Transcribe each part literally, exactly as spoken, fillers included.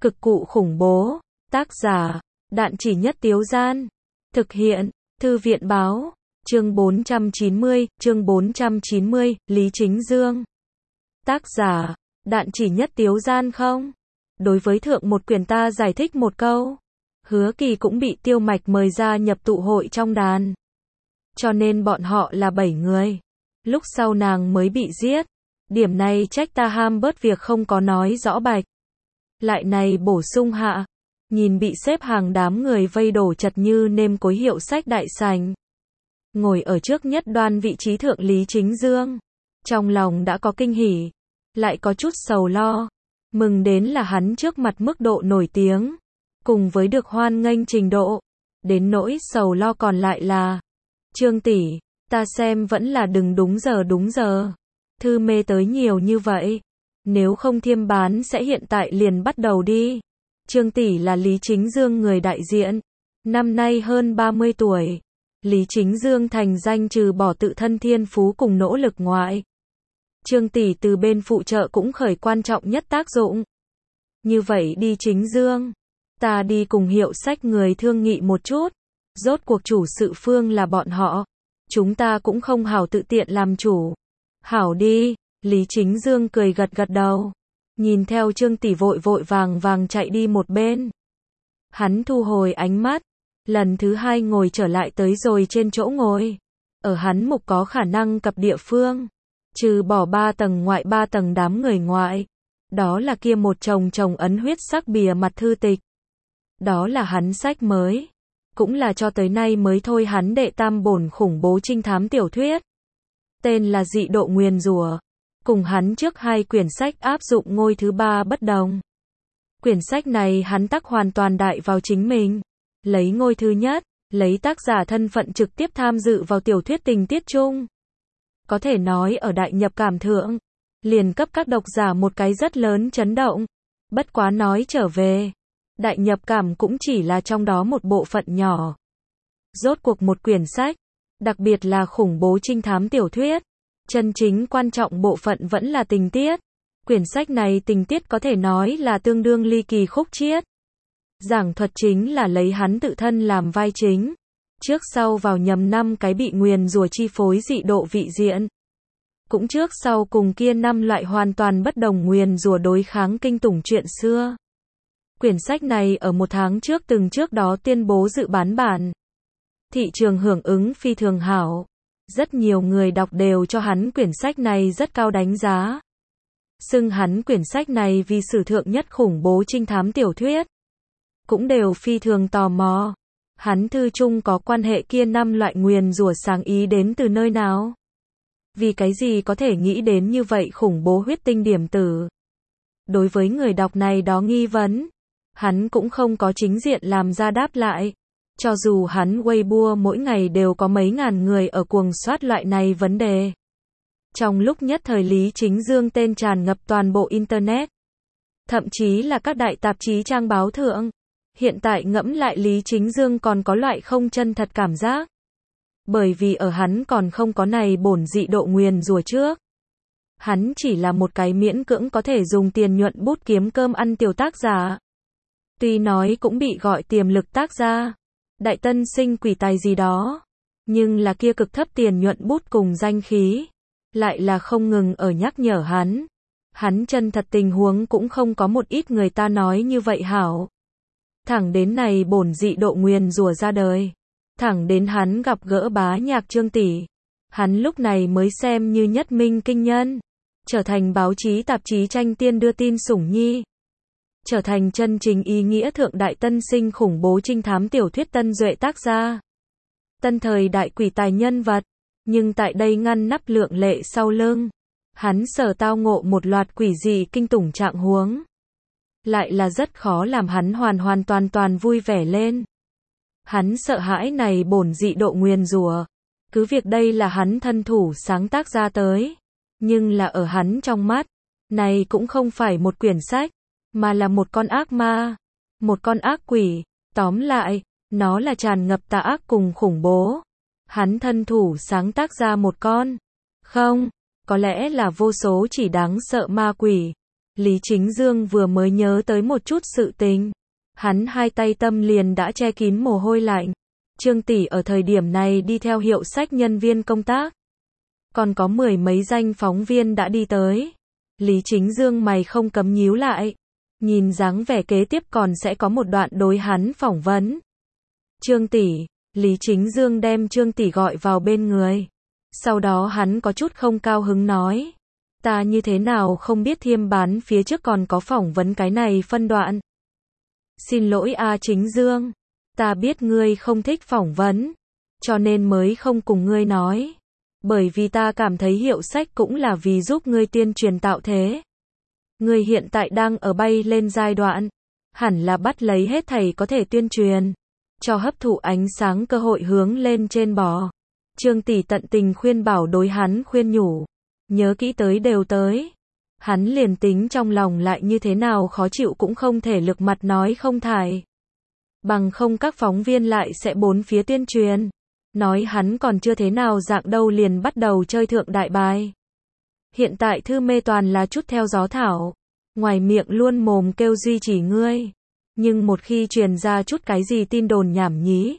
Cực cụ khủng bố. Tác giả, Đạn Chỉ Nhất Tiếu Gian. Thực hiện, Thư viện Báo. Chương bốn trăm chín mươi, chương bốn trăm chín mươi, Lý Chính Dương. Tác giả, Đạn Chỉ Nhất Tiếu Gian không? Đối với thượng một quyển ta giải thích một câu. Hứa Kỳ cũng bị Tiêu Mạch mời ra nhập tụ hội trong đàn. Cho nên bọn họ là bảy người. Lúc sau nàng mới bị giết. Điểm này trách ta ham bớt việc không có nói rõ bạch. Lại này bổ sung hạ. Nhìn bị xếp hàng đám người vây đổ chật như nêm cối hiệu sách đại sành. Ngồi ở trước nhất đoan vị trí thượng Lý Chính Dương. Trong lòng đã có kinh hỉ. Lại có chút sầu lo. Mừng đến là hắn trước mặt mức độ nổi tiếng. Cùng với được hoan nghênh trình độ. Đến nỗi sầu lo còn lại là. Trương tỷ, ta xem vẫn là đừng đúng giờ đúng giờ. Thư mê tới nhiều như vậy. Nếu không thiêm bán sẽ hiện tại liền bắt đầu đi. Trương tỷ là Lý Chính Dương người đại diện. Năm nay hơn ba mươi tuổi. Lý Chính Dương thành danh trừ bỏ tự thân thiên phú cùng nỗ lực ngoại. Trương tỷ từ bên phụ trợ cũng khởi quan trọng nhất tác dụng. Như vậy đi Chính Dương. Ta đi cùng hiệu sách người thương nghị một chút. Rốt cuộc chủ sự phương là bọn họ. Chúng ta cũng không hảo tự tiện làm chủ. Hảo đi, Lý Chính Dương cười gật gật đầu. Nhìn theo Trương tỷ vội vội vàng vàng chạy đi một bên. Hắn thu hồi ánh mắt. Lần thứ hai ngồi trở lại tới rồi trên chỗ ngồi. Ở hắn mục có khả năng cập địa phương. Trừ bỏ ba tầng ngoại ba tầng đám người ngoại. Đó là kia một chồng chồng ấn huyết sắc bìa mặt thư tịch. Đó là hắn sách mới. Cũng là cho tới nay mới thôi hắn đệ tam bổn khủng bố trinh thám tiểu thuyết. Tên là Dị Độ Nguyền Rủa. Cùng hắn trước hai quyển sách áp dụng ngôi thứ ba bất đồng. Quyển sách này hắn tắc hoàn toàn đại vào chính mình. Lấy ngôi thứ nhất, lấy tác giả thân phận trực tiếp tham dự vào tiểu thuyết tình tiết chung. Có thể nói ở đại nhập cảm thượng, liền cấp các độc giả một cái rất lớn chấn động. Bất quá nói trở về, đại nhập cảm cũng chỉ là trong đó một bộ phận nhỏ. Rốt cuộc một quyển sách, đặc biệt là khủng bố trinh thám tiểu thuyết, chân chính quan trọng bộ phận vẫn là tình tiết. Quyển sách này tình tiết có thể nói là tương đương ly kỳ khúc chiết. Giảng thuật chính là lấy hắn tự thân làm vai chính. Trước sau vào nhầm năm cái bị nguyền rủa chi phối dị độ vị diện. Cũng trước sau cùng kia năm loại hoàn toàn bất đồng nguyền rủa đối kháng kinh tủng chuyện xưa. Quyển sách này ở một tháng trước từng trước đó tuyên bố dự bán bản. Thị trường hưởng ứng phi thường hảo. Rất nhiều người đọc đều cho hắn quyển sách này rất cao đánh giá. Xưng hắn quyển sách này vì sử thượng nhất khủng bố trinh thám tiểu thuyết. Cũng đều phi thường tò mò. Hắn thư chung có quan hệ kia năm loại nguyền rủa sáng ý đến từ nơi nào? Vì cái gì có thể nghĩ đến như vậy khủng bố huyết tinh điểm tử? Đối với người đọc này đó nghi vấn, hắn cũng không có chính diện làm ra đáp lại. Cho dù hắn Weibo mỗi ngày đều có mấy ngàn người ở cuồng soát loại này vấn đề. Trong lúc nhất thời Lý Chính Dương tên tràn ngập toàn bộ Internet. Thậm chí là các đại tạp chí trang báo thượng. Hiện tại ngẫm lại Lý Chính Dương còn có loại không chân thật cảm giác. Bởi vì ở hắn còn không có này bổn dị độ nguyền rủa trước. Hắn chỉ là một cái miễn cưỡng có thể dùng tiền nhuận bút kiếm cơm ăn tiểu tác giả. Tuy nói cũng bị gọi tiềm lực tác gia. Đại tân sinh quỷ tài gì đó. Nhưng là kia cực thấp tiền nhuận bút cùng danh khí. Lại là không ngừng ở nhắc nhở hắn. Hắn chân thật tình huống cũng không có một ít người ta nói như vậy hảo. Thẳng đến này bổn dị độ nguyền rủa ra đời. Thẳng đến hắn gặp gỡ bá nhạc Trương tỷ. Hắn lúc này mới xem như nhất minh kinh nhân. Trở thành báo chí tạp chí tranh tiên đưa tin sủng nhi. Trở thành chân chính ý nghĩa thượng đại tân sinh khủng bố trinh thám tiểu thuyết tân duệ tác gia. Tân thời đại quỷ tài nhân vật. Nhưng tại đây ngăn nắp lượng lệ sau lưng. Hắn sở tao ngộ một loạt quỷ dị kinh tủng trạng huống. Lại là rất khó làm hắn hoàn hoàn toàn toàn vui vẻ lên. Hắn sợ hãi này bổn dị độ nguyền rủa. Cứ việc đây là hắn thân thủ sáng tác ra tới. Nhưng là ở hắn trong mắt. Này cũng không phải một quyển sách. Mà là một con ác ma. Một con ác quỷ. Tóm lại, nó là tràn ngập tà ác cùng khủng bố. Hắn thân thủ sáng tác ra một con. Không, có lẽ là vô số chỉ đáng sợ ma quỷ. Lý Chính Dương vừa mới nhớ tới một chút sự tình. Hắn hai tay tâm liền đã che kín mồ hôi lạnh. Trương tỷ ở thời điểm này đi theo hiệu sách nhân viên công tác. Còn có mười mấy danh phóng viên đã đi tới. Lý Chính Dương mày không cấm nhíu lại. Nhìn dáng vẻ kế tiếp còn sẽ có một đoạn đối hắn phỏng vấn. Trương tỷ, Lý Chính Dương đem Trương tỷ gọi vào bên người. Sau đó hắn có chút không cao hứng nói. Ta như thế nào không biết Thiêm Bán phía trước còn có phỏng vấn cái này phân đoạn. Xin lỗi a Chính Dương. Ta biết ngươi không thích phỏng vấn. Cho nên mới không cùng ngươi nói. Bởi vì ta cảm thấy hiệu sách cũng là vì giúp ngươi tuyên truyền tạo thế. Ngươi hiện tại đang ở bay lên giai đoạn. Hẳn là bắt lấy hết thảy có thể tuyên truyền. Cho hấp thụ ánh sáng cơ hội hướng lên trên bò. Trương tỷ tận tình khuyên bảo đối hắn khuyên nhủ. Nhớ kỹ tới đều tới. Hắn liền tính trong lòng lại như thế nào khó chịu cũng không thể lực mặt nói không thải. Bằng không các phóng viên lại sẽ bốn phía tuyên truyền. Nói hắn còn chưa thế nào dạng đâu liền bắt đầu chơi thượng đại bài. Hiện tại thư mê toàn là chút theo gió thảo. Ngoài miệng luôn mồm kêu duy trì ngươi. Nhưng một khi truyền ra chút cái gì tin đồn nhảm nhí.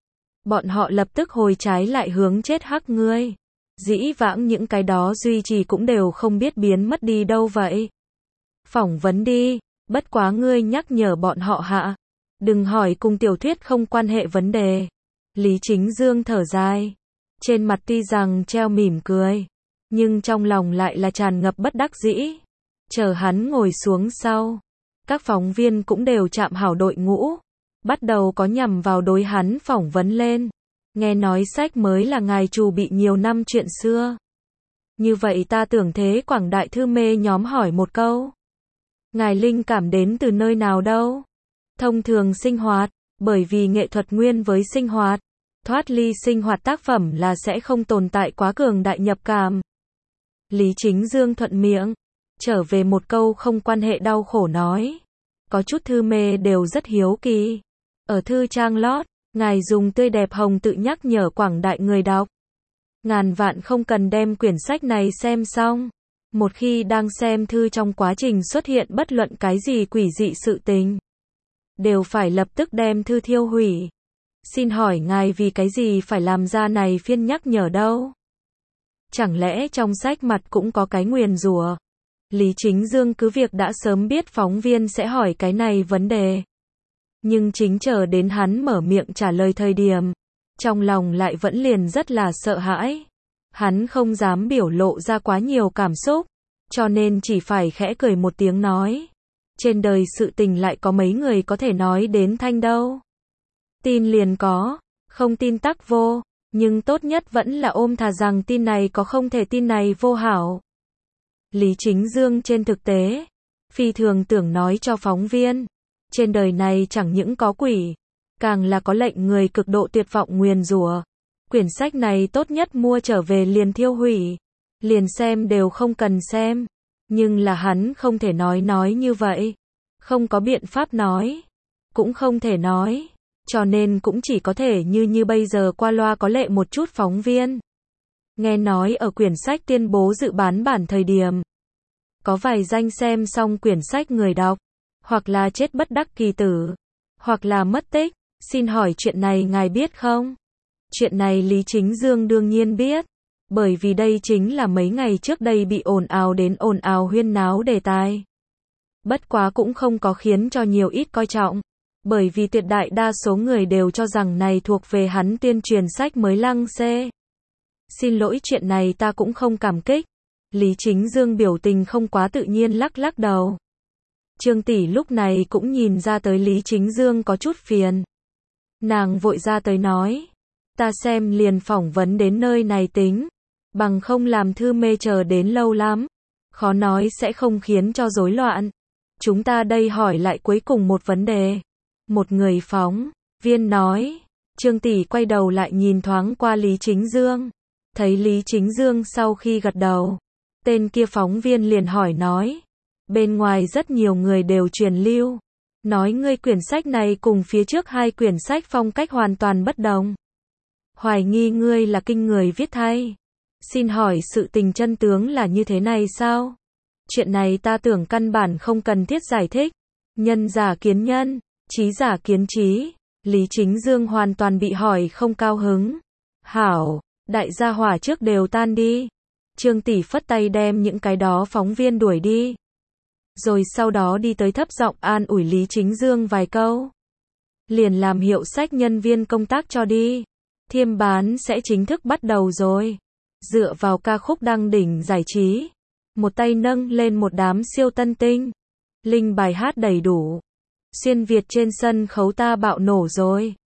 Bọn họ lập tức hồi trái lại hướng chết hắc ngươi. Dĩ vãng những cái đó duy trì cũng đều không biết biến mất đi đâu vậy. Phỏng vấn đi, bất quá ngươi nhắc nhở bọn họ hạ. Đừng hỏi cùng tiểu thuyết không quan hệ vấn đề. Lý Chính Dương thở dài. Trên mặt tuy rằng treo mỉm cười. Nhưng trong lòng lại là tràn ngập bất đắc dĩ. Chờ hắn ngồi xuống sau. Các phóng viên cũng đều chạm hảo đội ngũ. Bắt đầu có nhằm vào đối hắn phỏng vấn lên. Nghe nói sách mới là ngài chủ bị nhiều năm chuyện xưa. Như vậy ta tưởng thế quảng đại thư mê nhóm hỏi một câu. Ngài linh cảm đến từ nơi nào đâu? Thông thường sinh hoạt, bởi vì nghệ thuật nguyên với sinh hoạt. Thoát ly sinh hoạt tác phẩm là sẽ không tồn tại quá cường đại nhập cảm. Lý Chính Dương thuận miệng. Trở về một câu không quan hệ đau khổ nói. Có chút thư mê đều rất hiếu kỳ. Ở thư trang lót. Ngài dùng tươi đẹp hồng tự nhắc nhở quảng đại người đọc. Ngàn vạn không cần đem quyển sách này xem xong. Một khi đang xem thư trong quá trình xuất hiện bất luận cái gì quỷ dị sự tình. Đều phải lập tức đem thư thiêu hủy. Xin hỏi ngài vì cái gì phải làm ra này phiên nhắc nhở đâu? Chẳng lẽ trong sách mặt cũng có cái nguyền rủa? Lý Chính Dương cứ việc đã sớm biết phóng viên sẽ hỏi cái này vấn đề. Nhưng chính chờ đến hắn mở miệng trả lời thời điểm, trong lòng lại vẫn liền rất là sợ hãi. Hắn không dám biểu lộ ra quá nhiều cảm xúc, cho nên chỉ phải khẽ cười một tiếng nói. Trên đời sự tình lại có mấy người có thể nói đến thanh đâu. Tin liền có, không tin tắc vô, nhưng tốt nhất vẫn là ôm thà rằng tin này có không thể tin này vô hảo. Lý Chính Dương trên thực tế, phi thường tưởng nói cho phóng viên. Trên đời này chẳng những có quỷ, càng là có lệnh người cực độ tuyệt vọng nguyền rủa. Quyển sách này tốt nhất mua trở về liền thiêu hủy, liền xem đều không cần xem. Nhưng là hắn không thể nói nói như vậy, không có biện pháp nói, cũng không thể nói, cho nên cũng chỉ có thể như như bây giờ qua loa có lệ một chút phóng viên. Nghe nói ở quyển sách tuyên bố dự bán bản thời điểm, có vài danh xem xong quyển sách người đọc, hoặc là chết bất đắc kỳ tử, hoặc là mất tích. Xin hỏi chuyện này ngài biết không? Chuyện này Lý Chính Dương đương nhiên biết, bởi vì đây chính là mấy ngày trước đây bị ồn ào đến ồn ào huyên náo đề tài. Bất quá cũng không có khiến cho nhiều ít coi trọng, bởi vì tuyệt đại đa số người đều cho rằng này thuộc về hắn tuyên truyền sách mới lăng xê. Xin lỗi chuyện này ta cũng không cảm kích. Lý Chính Dương biểu tình không quá tự nhiên lắc lắc đầu. Trương tỷ lúc này cũng nhìn ra tới Lý Chính Dương có chút phiền. Nàng vội ra tới nói. Ta xem liền phỏng vấn đến nơi này tính. Bằng không làm thư mê chờ đến lâu lắm. Khó nói sẽ không khiến cho rối loạn. Chúng ta đây hỏi lại cuối cùng một vấn đề. Một người phóng viên nói. Trương tỷ quay đầu lại nhìn thoáng qua Lý Chính Dương. Thấy Lý Chính Dương sau khi gật đầu. Tên kia phóng viên liền hỏi nói. Bên ngoài rất nhiều người đều truyền lưu. Nói ngươi quyển sách này cùng phía trước hai quyển sách phong cách hoàn toàn bất đồng. Hoài nghi ngươi là kinh người viết thay. Xin hỏi sự tình chân tướng là như thế này sao? Chuyện này ta tưởng căn bản không cần thiết giải thích. Nhân giả kiến nhân, trí giả kiến trí. Lý Chính Dương hoàn toàn bị hỏi không cao hứng. Hảo, đại gia hỏa trước đều tan đi. Trương Tỷ phất tay đem những cái đó phóng viên đuổi đi. Rồi sau đó đi tới thấp giọng an ủi Lý Chính Dương vài câu. Liền làm hiệu sách nhân viên công tác cho đi. Thiêm bán sẽ chính thức bắt đầu rồi. Dựa vào ca khúc đăng đỉnh giải trí. Một tay nâng lên một đám siêu tân tinh. Linh bài hát đầy đủ. Xuyên Việt trên sân khấu ta bạo nổ rồi.